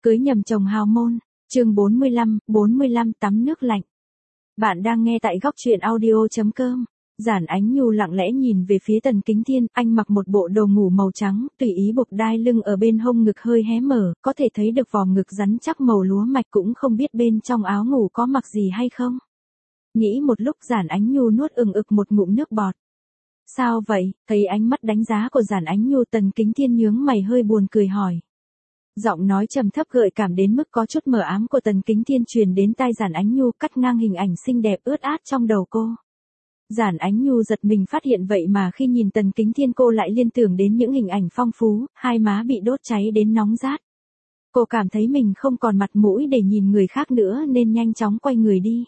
Cưới nhầm chồng hào môn, chương 45 tắm nước lạnh. Bạn đang nghe tại góc truyện audio.com. Giản Ánh Nhu lặng lẽ nhìn về phía Tần Kính Thiên, anh mặc một bộ đồ ngủ màu trắng, tùy ý buộc đai lưng ở bên hông ngực hơi hé mở, có thể thấy được vòng ngực rắn chắc màu lúa mạch, cũng không biết bên trong áo ngủ có mặc gì hay không. Nghĩ một lúc, Giản Ánh Nhu nuốt ực một ngụm nước bọt. Sao vậy? Thấy ánh mắt đánh giá của Giản Ánh Nhu, Tần Kính Thiên nhướng mày hơi buồn cười hỏi. Giọng nói trầm thấp gợi cảm đến mức có chút mờ ám của Tần Kính Thiên truyền đến tai Giản Ánh Nhu, cắt ngang hình ảnh xinh đẹp ướt át trong đầu cô. Giản Ánh Nhu giật mình phát hiện vậy mà khi nhìn Tần Kính Thiên cô lại liên tưởng đến những hình ảnh phong phú, hai má bị đốt cháy đến nóng rát. Cô cảm thấy mình không còn mặt mũi để nhìn người khác nữa nên nhanh chóng quay người đi.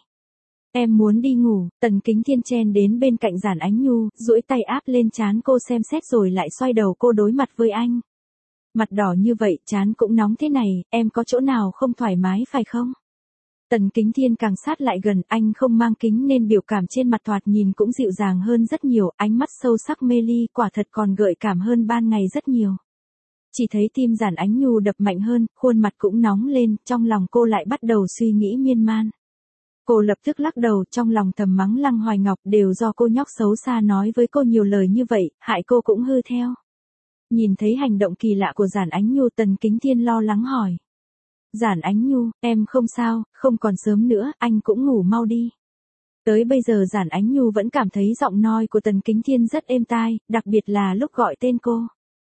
Em muốn đi ngủ. Tần Kính Thiên chen đến bên cạnh Giản Ánh Nhu, duỗi tay áp lên trán cô xem xét rồi lại xoay đầu cô đối mặt với anh. Mặt đỏ như vậy, trán cũng nóng thế này, em có chỗ nào không thoải mái phải không? Tần Kính Thiên càng sát lại gần, anh không mang kính nên biểu cảm trên mặt thoạt nhìn cũng dịu dàng hơn rất nhiều, ánh mắt sâu sắc mê ly, quả thật còn gợi cảm hơn ban ngày rất nhiều. Chỉ thấy tim Giản Ánh Nhu đập mạnh hơn, khuôn mặt cũng nóng lên, trong lòng cô lại bắt đầu suy nghĩ miên man. Cô lập tức lắc đầu, trong lòng thầm mắng Lăng Hoài Ngọc, đều do cô nhóc xấu xa nói với cô nhiều lời như vậy, hại cô cũng hư theo. Nhìn thấy hành động kỳ lạ của Giản Ánh Nhu, Tần Kính Thiên lo lắng hỏi. Giản Ánh Nhu, em không sao, không còn sớm nữa, anh cũng ngủ mau đi. Tới bây giờ Giản Ánh Nhu vẫn cảm thấy giọng nói của Tần Kính Thiên rất êm tai, đặc biệt là lúc gọi tên cô.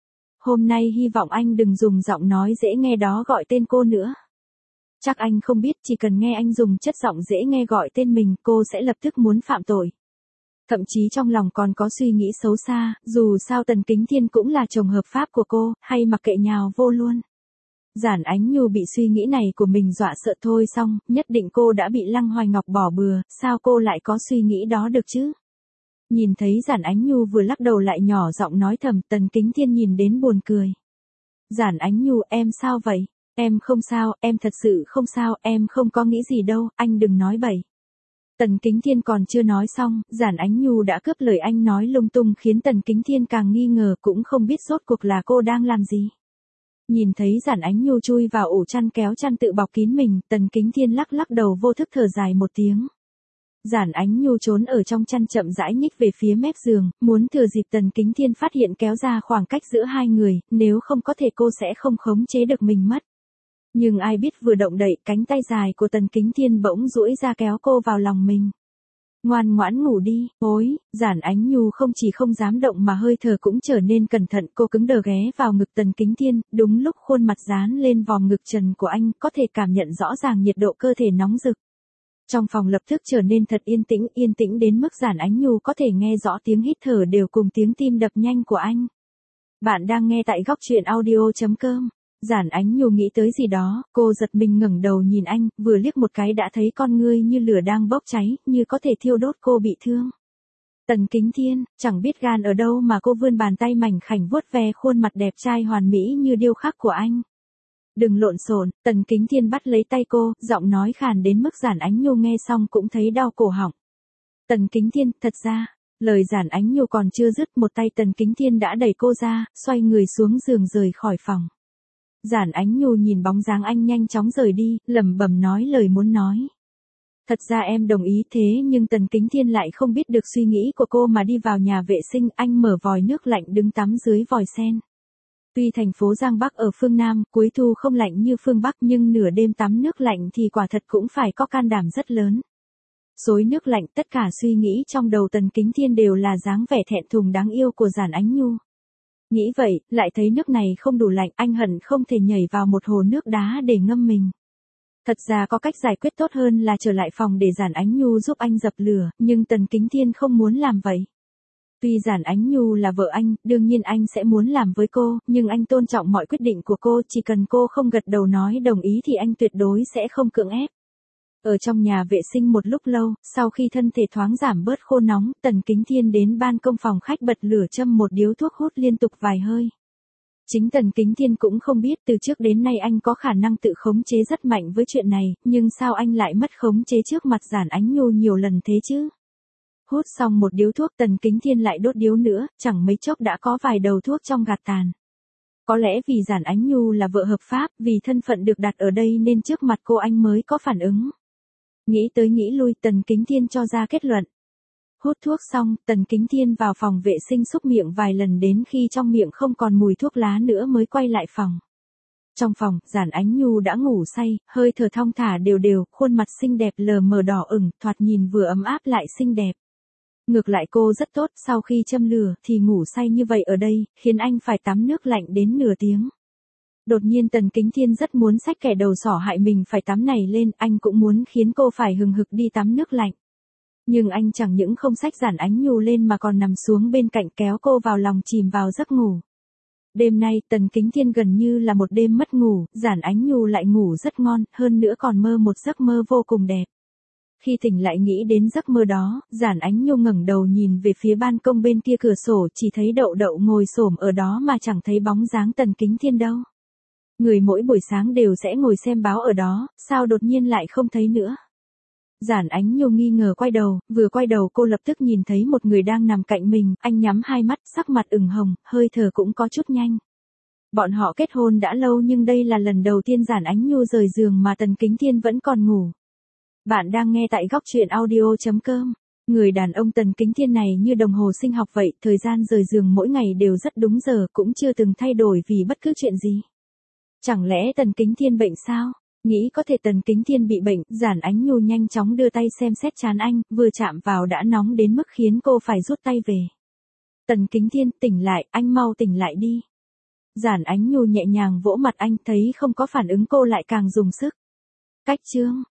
Hôm nay hy vọng anh đừng dùng giọng nói dễ nghe đó gọi tên cô nữa. Chắc anh không biết, chỉ cần nghe anh dùng chất giọng dễ nghe gọi tên mình, cô sẽ lập tức muốn phạm tội. Thậm chí trong lòng còn có suy nghĩ xấu xa, dù sao Tần Kính Thiên cũng là chồng hợp pháp của cô, hay mặc kệ nhào vô luôn. Giản Ánh Nhu bị suy nghĩ này của mình dọa sợ thôi xong, nhất định cô đã bị Lăng Hoài Ngọc bỏ bừa, sao cô lại có suy nghĩ đó được chứ? Nhìn thấy Giản Ánh Nhu vừa lắc đầu lại nhỏ giọng nói thầm, Tần Kính Thiên nhìn đến buồn cười. Giản Ánh Nhu, em sao vậy? Em không sao, em thật sự không sao, em không có nghĩ gì đâu, anh đừng nói bậy. Tần Kính Thiên còn chưa nói xong, Giản Ánh Nhu đã cướp lời anh nói lung tung khiến Tần Kính Thiên càng nghi ngờ, cũng không biết rốt cuộc là cô đang làm gì. Nhìn thấy Giản Ánh Nhu chui vào ổ chăn kéo chăn tự bọc kín mình, Tần Kính Thiên lắc đầu vô thức thở dài một tiếng. Giản Ánh Nhu trốn ở trong chăn chậm rãi nhích về phía mép giường, muốn thừa dịp Tần Kính Thiên phát hiện kéo ra khoảng cách giữa hai người, nếu không có thể cô sẽ không khống chế được mình mất. Nhưng ai biết vừa động đậy, cánh tay dài của Tần Kính Thiên bỗng duỗi ra kéo cô vào lòng mình. Ngoan ngoãn ngủ đi. Ôi, Giản Ánh Nhu không chỉ không dám động mà hơi thở cũng trở nên cẩn thận, cô cứng đờ ghé vào ngực Tần Kính Thiên, đúng lúc khuôn mặt dán lên vòm ngực trần của anh, có thể cảm nhận rõ ràng nhiệt độ cơ thể nóng rực. Trong phòng lập tức trở nên thật yên tĩnh đến mức Giản Ánh Nhu có thể nghe rõ tiếng hít thở đều cùng tiếng tim đập nhanh của anh. Bạn đang nghe tại góc truyện audio.com. Giản Ánh Nhu nghĩ tới gì đó, cô giật mình ngẩng đầu nhìn anh, vừa liếc một cái đã thấy con ngươi như lửa đang bốc cháy, như có thể thiêu đốt cô bị thương. Tần Kính Thiên, chẳng biết gan ở đâu mà cô vươn bàn tay mảnh khảnh vuốt ve khuôn mặt đẹp trai hoàn mỹ như điêu khắc của anh. Đừng lộn xộn. Tần Kính Thiên bắt lấy tay cô, giọng nói khàn đến mức Giản Ánh Nhu nghe xong cũng thấy đau cổ họng. Tần Kính Thiên, thật ra, lời Giản Ánh Nhu còn chưa dứt, một tay Tần Kính Thiên đã đẩy cô ra, xoay người xuống giường rời khỏi phòng. Giản Ánh Nhu nhìn bóng dáng anh nhanh chóng rời đi, lẩm bẩm nói lời muốn nói. Thật ra em đồng ý thế nhưng Tần Kính Thiên lại không biết được suy nghĩ của cô mà đi vào nhà vệ sinh, anh mở vòi nước lạnh đứng tắm dưới vòi sen. Tuy thành phố Giang Bắc ở phương Nam, cuối thu không lạnh như phương Bắc nhưng nửa đêm tắm nước lạnh thì quả thật cũng phải có can đảm rất lớn. Xối nước lạnh, tất cả suy nghĩ trong đầu Tần Kính Thiên đều là dáng vẻ thẹn thùng đáng yêu của Giản Ánh Nhu. Nghĩ vậy, lại thấy nước này không đủ lạnh, anh hận không thể nhảy vào một hồ nước đá để ngâm mình. Thật ra có cách giải quyết tốt hơn là trở lại phòng để Giản Ánh Nhu giúp anh dập lửa, nhưng Tần Kính Thiên không muốn làm vậy. Tuy Giản Ánh Nhu là vợ anh, đương nhiên anh sẽ muốn làm với cô, nhưng anh tôn trọng mọi quyết định của cô, chỉ cần cô không gật đầu nói đồng ý thì anh tuyệt đối sẽ không cưỡng ép. Ở trong nhà vệ sinh một lúc lâu, sau khi thân thể thoáng giảm bớt khô nóng, Tần Kính Thiên đến ban công phòng khách bật lửa châm một điếu thuốc hút liên tục vài hơi. Chính Tần Kính Thiên cũng không biết từ trước đến nay anh có khả năng tự khống chế rất mạnh với chuyện này, nhưng sao anh lại mất khống chế trước mặt Giản Ánh Nhu nhiều lần thế chứ? Hút xong một điếu thuốc, Tần Kính Thiên lại đốt điếu nữa, chẳng mấy chốc đã có vài đầu thuốc trong gạt tàn. Có lẽ vì Giản Ánh Nhu là vợ hợp pháp, vì thân phận được đặt ở đây nên trước mặt cô anh mới có phản ứng. Nghĩ tới nghĩ lui, Tần Kính Thiên cho ra kết luận. Hút thuốc xong, Tần Kính Thiên vào phòng vệ sinh xúc miệng vài lần đến khi trong miệng không còn mùi thuốc lá nữa mới quay lại phòng. Trong phòng, Giản Ánh Nhu đã ngủ say, hơi thở thong thả đều đều, khuôn mặt xinh đẹp lờ mờ đỏ ửng, thoạt nhìn vừa ấm áp lại xinh đẹp. Ngược lại cô rất tốt, sau khi châm lửa thì ngủ say như vậy ở đây, khiến anh phải tắm nước lạnh đến nửa tiếng. Đột nhiên Tần Kính Thiên rất muốn xách kẻ đầu sỏ hại mình phải tắm này lên, anh cũng muốn khiến cô phải hừng hực đi tắm nước lạnh. Nhưng anh chẳng những không xách Giản Ánh Nhu lên mà còn nằm xuống bên cạnh kéo cô vào lòng chìm vào giấc ngủ. Đêm nay Tần Kính Thiên gần như là một đêm mất ngủ, Giản Ánh Nhu lại ngủ rất ngon, hơn nữa còn mơ một giấc mơ vô cùng đẹp. Khi tỉnh lại nghĩ đến giấc mơ đó, Giản Ánh Nhu ngẩng đầu nhìn về phía ban công bên kia cửa sổ, chỉ thấy Đậu Đậu ngồi xổm ở đó mà chẳng thấy bóng dáng Tần Kính Thiên đâu. Người mỗi buổi sáng đều sẽ ngồi xem báo ở đó, sao đột nhiên lại không thấy nữa? Giản Ánh Nhu nghi ngờ quay đầu, vừa quay đầu cô lập tức nhìn thấy một người đang nằm cạnh mình, anh nhắm hai mắt, sắc mặt ửng hồng, hơi thở cũng có chút nhanh. Bọn họ kết hôn đã lâu nhưng đây là lần đầu tiên Giản Ánh Nhu rời giường mà Tần Kính Thiên vẫn còn ngủ. Bạn đang nghe tại góc truyện audio.com. Người đàn ông Tần Kính Thiên này như đồng hồ sinh học vậy, thời gian rời giường mỗi ngày đều rất đúng giờ, cũng chưa từng thay đổi vì bất cứ chuyện gì. Chẳng lẽ Tần Kính Thiên bệnh sao? Nghĩ có thể Tần Kính Thiên bị bệnh, Giản Ánh Nhu nhanh chóng đưa tay xem xét trán anh, vừa chạm vào đã nóng đến mức khiến cô phải rút tay về. Tần Kính Thiên, tỉnh lại, anh mau tỉnh lại đi. Giản Ánh Nhu nhẹ nhàng vỗ mặt anh, thấy không có phản ứng cô lại càng dùng sức. Cách chương.